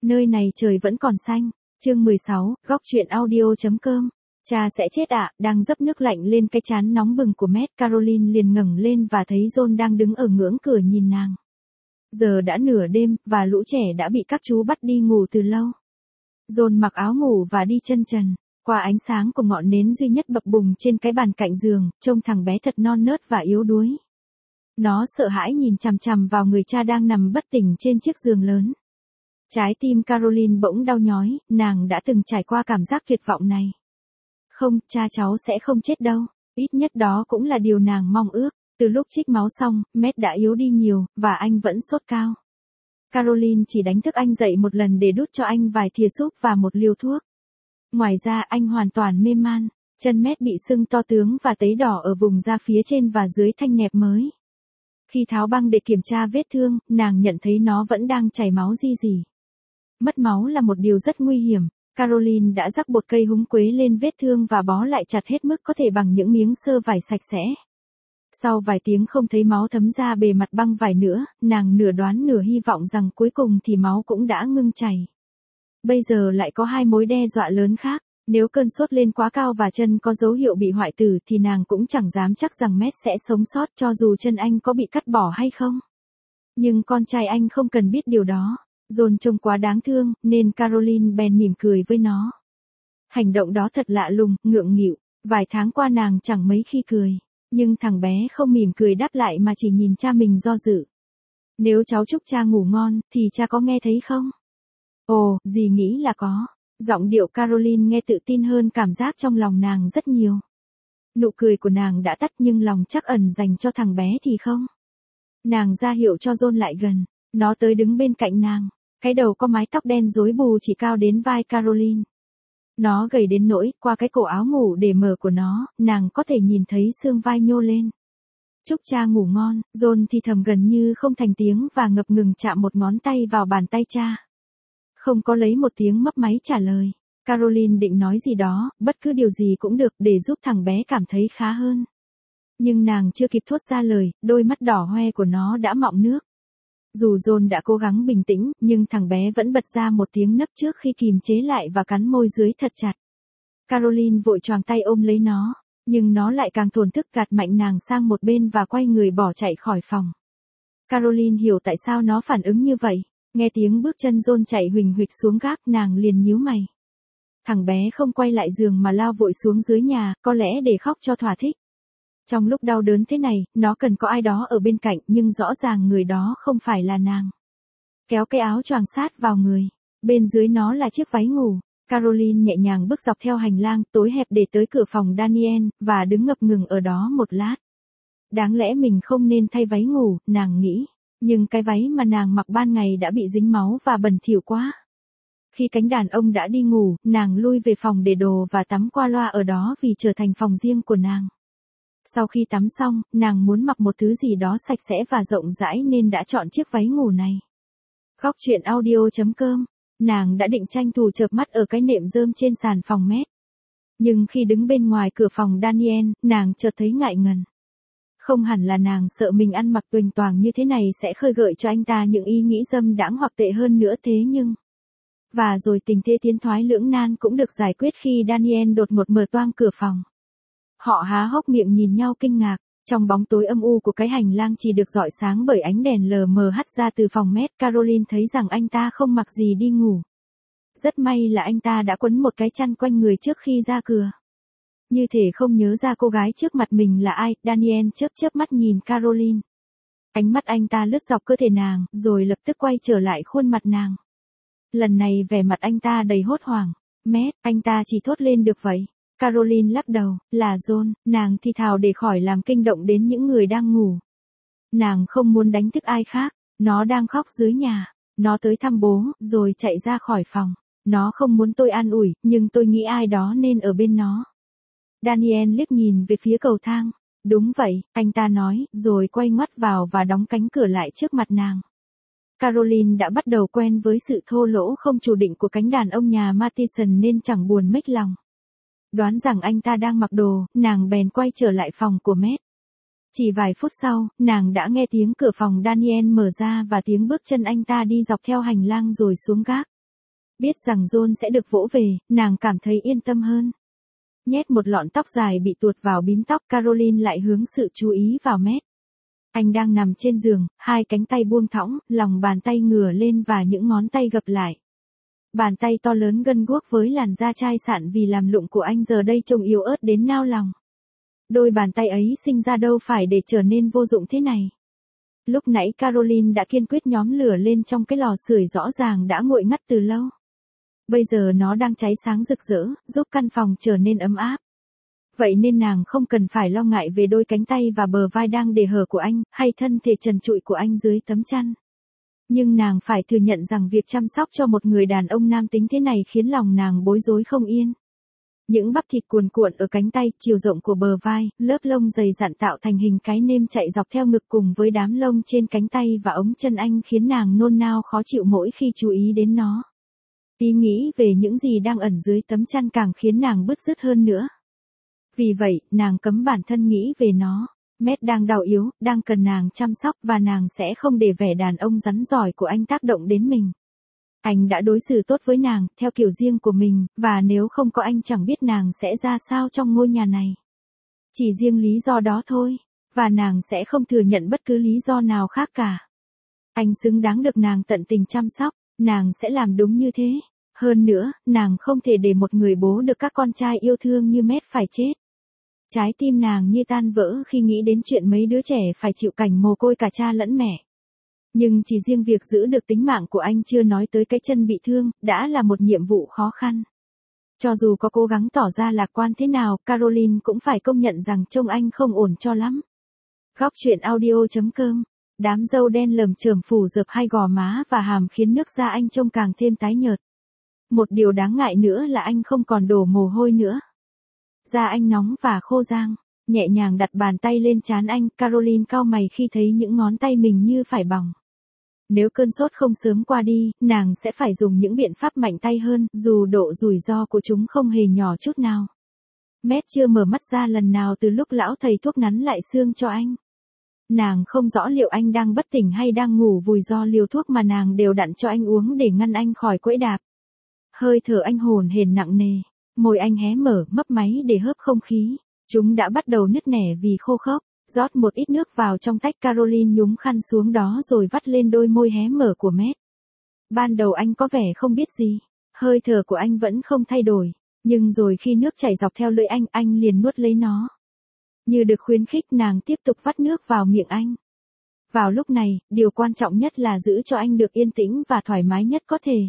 Nơi này trời vẫn còn xanh. Chương 16, góc truyện audio.com. Cha sẽ chết ạ, đang dấp nước lạnh lên cái trán nóng bừng của Matt, Caroline liền ngẩng lên và thấy John đang đứng ở ngưỡng cửa nhìn nàng. Giờ đã nửa đêm, và lũ trẻ đã bị các chú bắt đi ngủ từ lâu. John mặc áo ngủ và đi chân trần, qua ánh sáng của ngọn nến duy nhất bập bùng trên cái bàn cạnh giường, trông thằng bé thật non nớt và yếu đuối. Nó sợ hãi nhìn chằm chằm vào người cha đang nằm bất tỉnh trên chiếc giường lớn. Trái tim Caroline bỗng đau nhói, nàng đã từng trải qua cảm giác tuyệt vọng này. Không, cha cháu sẽ không chết đâu, ít nhất đó cũng là điều nàng mong ước. Từ lúc trích máu xong, Matt đã yếu đi nhiều, và anh vẫn sốt cao. Caroline chỉ đánh thức anh dậy một lần để đút cho anh vài thìa súp và một liều thuốc. Ngoài ra anh hoàn toàn mê man, chân Matt bị sưng to tướng và tấy đỏ ở vùng da phía trên và dưới thanh nẹp mới. Khi tháo băng để kiểm tra vết thương, nàng nhận thấy nó vẫn đang chảy máu ri rỉ. Mất máu là một điều rất nguy hiểm. Caroline đã rắc bột cây húng quế lên vết thương và bó lại chặt hết mức có thể bằng những miếng sơ vải sạch sẽ. Sau vài tiếng không thấy máu thấm ra bề mặt băng vải nữa, nàng nửa đoán nửa hy vọng rằng cuối cùng thì máu cũng đã ngưng chảy. Bây giờ lại có hai mối đe dọa lớn khác. Nếu cơn sốt lên quá cao và chân có dấu hiệu bị hoại tử thì nàng cũng chẳng dám chắc rằng Matt sẽ sống sót cho dù chân anh có bị cắt bỏ hay không. Nhưng con trai anh không cần biết điều đó. John trông quá đáng thương, nên Caroline bèn mỉm cười với nó. Hành động đó thật lạ lùng, ngượng nghịu. Vài tháng qua nàng chẳng mấy khi cười. Nhưng thằng bé không mỉm cười đáp lại mà chỉ nhìn cha mình do dự. Nếu cháu chúc cha ngủ ngon, thì cha có nghe thấy không? Ồ, dì nghĩ là có. Giọng điệu Caroline nghe tự tin hơn, cảm giác trong lòng nàng rất nhiều. Nụ cười của nàng đã tắt nhưng lòng trắc ẩn dành cho thằng bé thì không. Nàng ra hiệu cho John lại gần. Nó tới đứng bên cạnh nàng. Cái đầu có mái tóc đen rối bù chỉ cao đến vai Caroline. Nó gầy đến nỗi, qua cái cổ áo ngủ để mở của nó, nàng có thể nhìn thấy xương vai nhô lên. Chúc cha ngủ ngon, John thì thầm gần như không thành tiếng và ngập ngừng chạm một ngón tay vào bàn tay cha. Không có lấy một tiếng mấp máy trả lời. Caroline định nói gì đó, bất cứ điều gì cũng được để giúp thằng bé cảm thấy khá hơn. Nhưng nàng chưa kịp thốt ra lời, đôi mắt đỏ hoe của nó đã mọng nước. Dù John đã cố gắng bình tĩnh, nhưng thằng bé vẫn bật ra một tiếng nấc trước khi kìm chế lại và cắn môi dưới thật chặt. Caroline vội choàng tay ôm lấy nó, nhưng nó lại càng thổn thức gạt mạnh nàng sang một bên và quay người bỏ chạy khỏi phòng. Caroline hiểu tại sao nó phản ứng như vậy. Nghe tiếng bước chân John chạy huỳnh huỵch xuống gác, nàng liền nhíu mày. Thằng bé không quay lại giường mà lao vội xuống dưới nhà, có lẽ để khóc cho thỏa thích. Trong lúc đau đớn thế này, nó cần có ai đó ở bên cạnh, nhưng rõ ràng người đó không phải là nàng. Kéo cái áo choàng sát vào người. Bên dưới nó là chiếc váy ngủ. Caroline nhẹ nhàng bước dọc theo hành lang tối hẹp để tới cửa phòng Daniel, và đứng ngập ngừng ở đó một lát. Đáng lẽ mình không nên thay váy ngủ, nàng nghĩ. Nhưng cái váy mà nàng mặc ban ngày đã bị dính máu và bẩn thỉu quá. Khi cánh đàn ông đã đi ngủ, nàng lui về phòng để đồ và tắm qua loa ở đó vì trở thành phòng riêng của nàng. Sau khi tắm xong, nàng muốn mặc một thứ gì đó sạch sẽ và rộng rãi nên đã chọn chiếc váy ngủ này. Góc truyện audio.com. Nàng đã định tranh thủ chợp mắt ở cái nệm rơm trên sàn phòng Matt. Nhưng khi đứng bên ngoài cửa phòng Daniel, nàng chợt thấy ngại ngần. Không hẳn là nàng sợ mình ăn mặc tuềnh toàng như thế này sẽ khơi gợi cho anh ta những ý nghĩ dâm đãng hoặc tệ hơn nữa thế nhưng. Và rồi tình thế tiến thoái lưỡng nan cũng được giải quyết khi Daniel đột ngột mở toang cửa phòng. Họ há hốc miệng nhìn nhau kinh ngạc. Trong bóng tối âm u của cái hành lang chỉ được rọi sáng bởi ánh đèn lờ mờ hắt ra từ phòng Matt, Caroline thấy rằng anh ta không mặc gì đi ngủ. Rất may là anh ta đã quấn một cái chăn quanh người trước khi ra cửa. Như thể không nhớ ra cô gái trước mặt mình là ai, Daniel chớp mắt nhìn Caroline. Ánh mắt anh ta lướt dọc cơ thể nàng, rồi lập tức quay trở lại khuôn mặt nàng. Lần này vẻ mặt anh ta đầy hốt hoảng. Matt, anh ta chỉ thốt lên được vậy. Caroline lắc đầu, là John, nàng thì thào để khỏi làm kinh động đến những người đang ngủ. Nàng không muốn đánh thức ai khác, nó đang khóc dưới nhà. Nó tới thăm bố, rồi chạy ra khỏi phòng. Nó không muốn tôi an ủi, nhưng tôi nghĩ ai đó nên ở bên nó. Daniel liếc nhìn về phía cầu thang. Đúng vậy, anh ta nói, rồi quay ngoắt vào và đóng cánh cửa lại trước mặt nàng. Caroline đã bắt đầu quen với sự thô lỗ không chủ định của cánh đàn ông nhà Matheson nên chẳng buồn mếch lòng. Đoán rằng anh ta đang mặc đồ, nàng bèn quay trở lại phòng của Matt. Chỉ vài phút sau, nàng đã nghe tiếng cửa phòng Daniel mở ra và tiếng bước chân anh ta đi dọc theo hành lang rồi xuống gác. Biết rằng John sẽ được vỗ về, nàng cảm thấy yên tâm hơn. Nhét một lọn tóc dài bị tuột vào bím tóc, Caroline lại hướng sự chú ý vào Matt. Anh đang nằm trên giường, hai cánh tay buông thõng, lòng bàn tay ngửa lên và những ngón tay gập lại. Bàn tay to lớn gân guốc với làn da chai sạn vì làm lụng của anh giờ đây trông yếu ớt đến nao lòng. Đôi bàn tay ấy sinh ra đâu phải để trở nên vô dụng thế này. Lúc nãy Caroline đã kiên quyết nhóm lửa lên trong cái lò sưởi rõ ràng đã nguội ngắt từ lâu. Bây giờ nó đang cháy sáng rực rỡ, giúp căn phòng trở nên ấm áp. Vậy nên nàng không cần phải lo ngại về đôi cánh tay và bờ vai đang để hở của anh, hay thân thể trần trụi của anh dưới tấm chăn. Nhưng nàng phải thừa nhận rằng việc chăm sóc cho một người đàn ông nam tính thế này khiến lòng nàng bối rối không yên. Những bắp thịt cuồn cuộn ở cánh tay, chiều rộng của bờ vai, lớp lông dày dặn tạo thành hình cái nêm chạy dọc theo ngực cùng với đám lông trên cánh tay và ống chân anh khiến nàng nôn nao khó chịu mỗi khi chú ý đến nó. Ý nghĩ về những gì đang ẩn dưới tấm chăn càng khiến nàng bứt rứt hơn nữa. Vì vậy, nàng cấm bản thân nghĩ về nó. Matt đang đau yếu, đang cần nàng chăm sóc và nàng sẽ không để vẻ đàn ông rắn giỏi của anh tác động đến mình. Anh đã đối xử tốt với nàng, theo kiểu riêng của mình, và nếu không có anh chẳng biết nàng sẽ ra sao trong ngôi nhà này. Chỉ riêng lý do đó thôi, và nàng sẽ không thừa nhận bất cứ lý do nào khác cả. Anh xứng đáng được nàng tận tình chăm sóc, nàng sẽ làm đúng như thế. Hơn nữa, nàng không thể để một người bố được các con trai yêu thương như Matt phải chết. Trái tim nàng như tan vỡ khi nghĩ đến chuyện mấy đứa trẻ phải chịu cảnh mồ côi cả cha lẫn mẹ. Nhưng chỉ riêng việc giữ được tính mạng của anh chưa nói tới cái chân bị thương, đã là một nhiệm vụ khó khăn. Cho dù có cố gắng tỏ ra lạc quan thế nào, Caroline cũng phải công nhận rằng trông anh không ổn cho lắm. Góc truyện audio.com. Đám râu đen lởm chởm phủ rợp hai gò má và hàm khiến nước da anh trông càng thêm tái nhợt. Một điều đáng ngại nữa là anh không còn đổ mồ hôi nữa. Da anh nóng và khô rang. Nhẹ nhàng đặt bàn tay lên trán anh, Caroline cau mày khi thấy những ngón tay mình như phải bỏng. Nếu cơn sốt không sớm qua đi, nàng sẽ phải dùng những biện pháp mạnh tay hơn, dù độ rủi ro của chúng không hề nhỏ chút nào. Matt chưa mở mắt ra lần nào từ lúc lão thầy thuốc nắn lại xương cho anh. Nàng không rõ liệu anh đang bất tỉnh hay đang ngủ vùi do liều thuốc mà nàng đều đặn cho anh uống để ngăn anh khỏi quẫy đạp. Hơi thở anh hổn hển nặng nề, môi anh hé mở, mấp máy để hớp không khí. Chúng đã bắt đầu nứt nẻ vì khô khốc. Rót một ít nước vào trong tách, Caroline nhúng khăn xuống đó rồi vắt lên đôi môi hé mở của Matt. Ban đầu anh có vẻ không biết gì. Hơi thở của anh vẫn không thay đổi. Nhưng rồi khi nước chảy dọc theo lưỡi anh liền nuốt lấy nó. Như được khuyến khích, nàng tiếp tục vắt nước vào miệng anh. Vào lúc này, điều quan trọng nhất là giữ cho anh được yên tĩnh và thoải mái nhất có thể.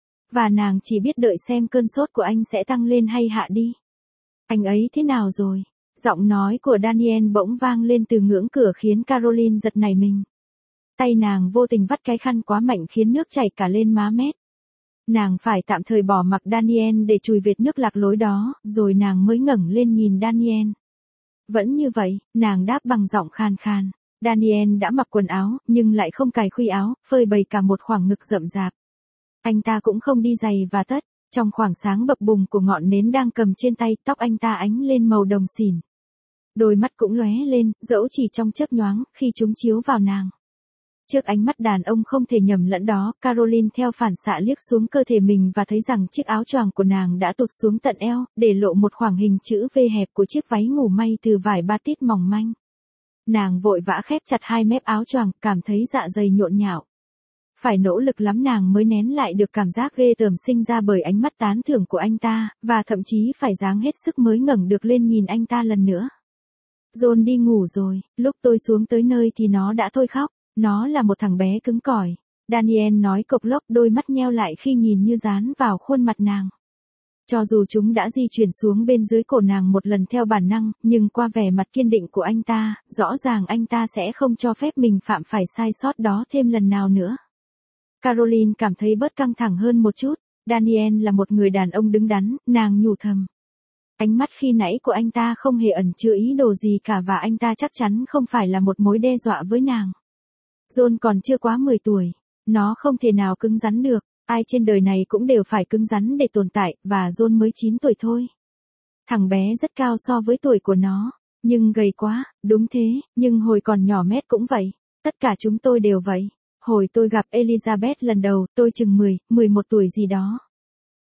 Và nàng chỉ biết đợi xem cơn sốt của anh sẽ tăng lên hay hạ đi. Anh ấy thế nào rồi? Giọng nói của Daniel bỗng vang lên từ ngưỡng cửa khiến Caroline giật nảy mình. Tay nàng vô tình vắt cái khăn quá mạnh khiến nước chảy cả lên má Matt. Nàng phải tạm thời bỏ mặc Daniel để chùi vệt nước lạc lối đó, rồi nàng mới ngẩng lên nhìn Daniel. Vẫn như vậy, nàng đáp bằng giọng khan khan. Daniel đã mặc quần áo, nhưng lại không cài khuy áo, phơi bày cả một khoảng ngực rậm rạp. Anh ta cũng không đi giày và tất. Trong khoảng sáng bập bùng của ngọn nến đang cầm trên tay, tóc anh ta ánh lên màu đồng xỉn. Đôi mắt cũng lóe lên, dẫu chỉ trong chớp nhoáng, khi chúng chiếu vào nàng. Trước ánh mắt đàn ông không thể nhầm lẫn đó, Caroline theo phản xạ liếc xuống cơ thể mình và thấy rằng chiếc áo choàng của nàng đã tụt xuống tận eo, để lộ một khoảng hình chữ V hẹp của chiếc váy ngủ may từ vải batit mỏng manh. Nàng vội vã khép chặt hai mép áo choàng, cảm thấy dạ dày nhộn nhạo. Phải nỗ lực lắm nàng mới nén lại được cảm giác ghê tởm sinh ra bởi ánh mắt tán thưởng của anh ta, và thậm chí phải ráng hết sức mới ngẩng được lên nhìn anh ta lần nữa. John đi ngủ rồi, lúc tôi xuống tới nơi thì nó đã thôi khóc, nó là một thằng bé cứng cỏi. Daniel nói cộc lốc, đôi mắt nheo lại khi nhìn như dán vào khuôn mặt nàng. Cho dù chúng đã di chuyển xuống bên dưới cổ nàng một lần theo bản năng, nhưng qua vẻ mặt kiên định của anh ta, rõ ràng anh ta sẽ không cho phép mình phạm phải sai sót đó thêm lần nào nữa. Caroline cảm thấy bớt căng thẳng hơn một chút. Daniel là một người đàn ông đứng đắn, nàng nhủ thầm. Ánh mắt khi nãy của anh ta không hề ẩn chứa ý đồ gì cả và anh ta chắc chắn không phải là một mối đe dọa với nàng. John còn chưa quá 10 tuổi. Nó không thể nào cứng rắn được. Ai trên đời này cũng đều phải cứng rắn để tồn tại, và John mới 9 tuổi thôi. Thằng bé rất cao so với tuổi của nó. Nhưng gầy quá, đúng thế, nhưng hồi còn nhỏ Matt cũng vậy. Tất cả chúng tôi đều vậy. Hồi tôi gặp Elizabeth lần đầu, tôi chừng 11 tuổi gì đó.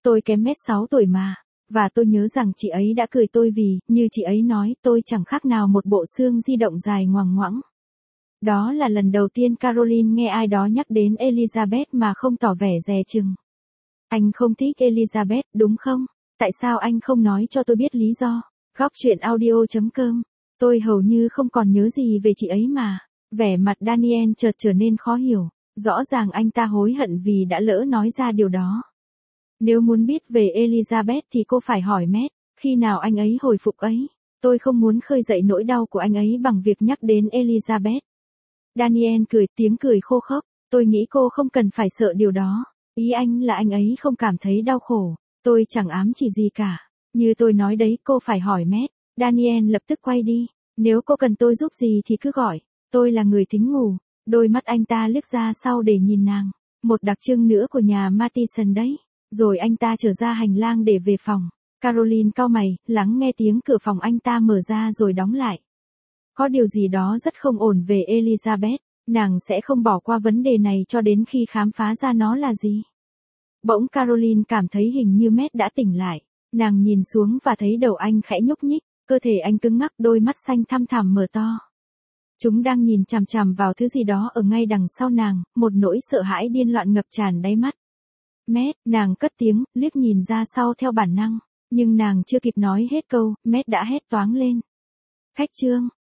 Tôi kém mét 6 tuổi mà. Và tôi nhớ rằng chị ấy đã cười tôi vì, như chị ấy nói, tôi chẳng khác nào một bộ xương di động dài ngoằng ngoẵng. Đó là lần đầu tiên Caroline nghe ai đó nhắc đến Elizabeth mà không tỏ vẻ dè chừng. Anh không thích Elizabeth, đúng không? Tại sao anh không nói cho tôi biết lý do? Góc chuyện audio.com. Tôi hầu như không còn nhớ gì về chị ấy mà. Vẻ mặt Daniel chợt trở nên khó hiểu. Rõ ràng anh ta hối hận vì đã lỡ nói ra điều đó. Nếu muốn biết về Elizabeth thì cô phải hỏi Matt, khi nào anh ấy hồi phục ấy. Tôi không muốn khơi dậy nỗi đau của anh ấy bằng việc nhắc đến Elizabeth. Daniel cười, tiếng cười khô khốc. Tôi nghĩ cô không cần phải sợ điều đó. Ý anh là anh ấy không cảm thấy đau khổ. Tôi chẳng ám chỉ gì cả. Như tôi nói đấy, cô phải hỏi Matt. Daniel lập tức quay đi. Nếu cô cần tôi giúp gì thì cứ gọi. Tôi là người thính ngủ. Đôi mắt anh ta liếc ra sau để nhìn nàng. Một đặc trưng nữa của nhà Mathison đấy. Rồi anh ta trở ra hành lang để về phòng. Caroline cau mày, lắng nghe tiếng cửa phòng anh ta mở ra rồi đóng lại. Có điều gì đó rất không ổn về Elizabeth. Nàng sẽ không bỏ qua vấn đề này cho đến khi khám phá ra nó là gì. Bỗng Caroline cảm thấy hình như Matt đã tỉnh lại. Nàng nhìn xuống và thấy đầu anh khẽ nhúc nhích, cơ thể anh cứng ngắc, đôi mắt xanh thăm thẳm mở to. Chúng đang nhìn chằm chằm vào thứ gì đó ở ngay đằng sau nàng, một nỗi sợ hãi điên loạn ngập tràn đáy mắt. Matt, nàng cất tiếng, liếc nhìn ra sau theo bản năng. Nhưng nàng chưa kịp nói hết câu, Matt đã hét toáng lên. Khách trương.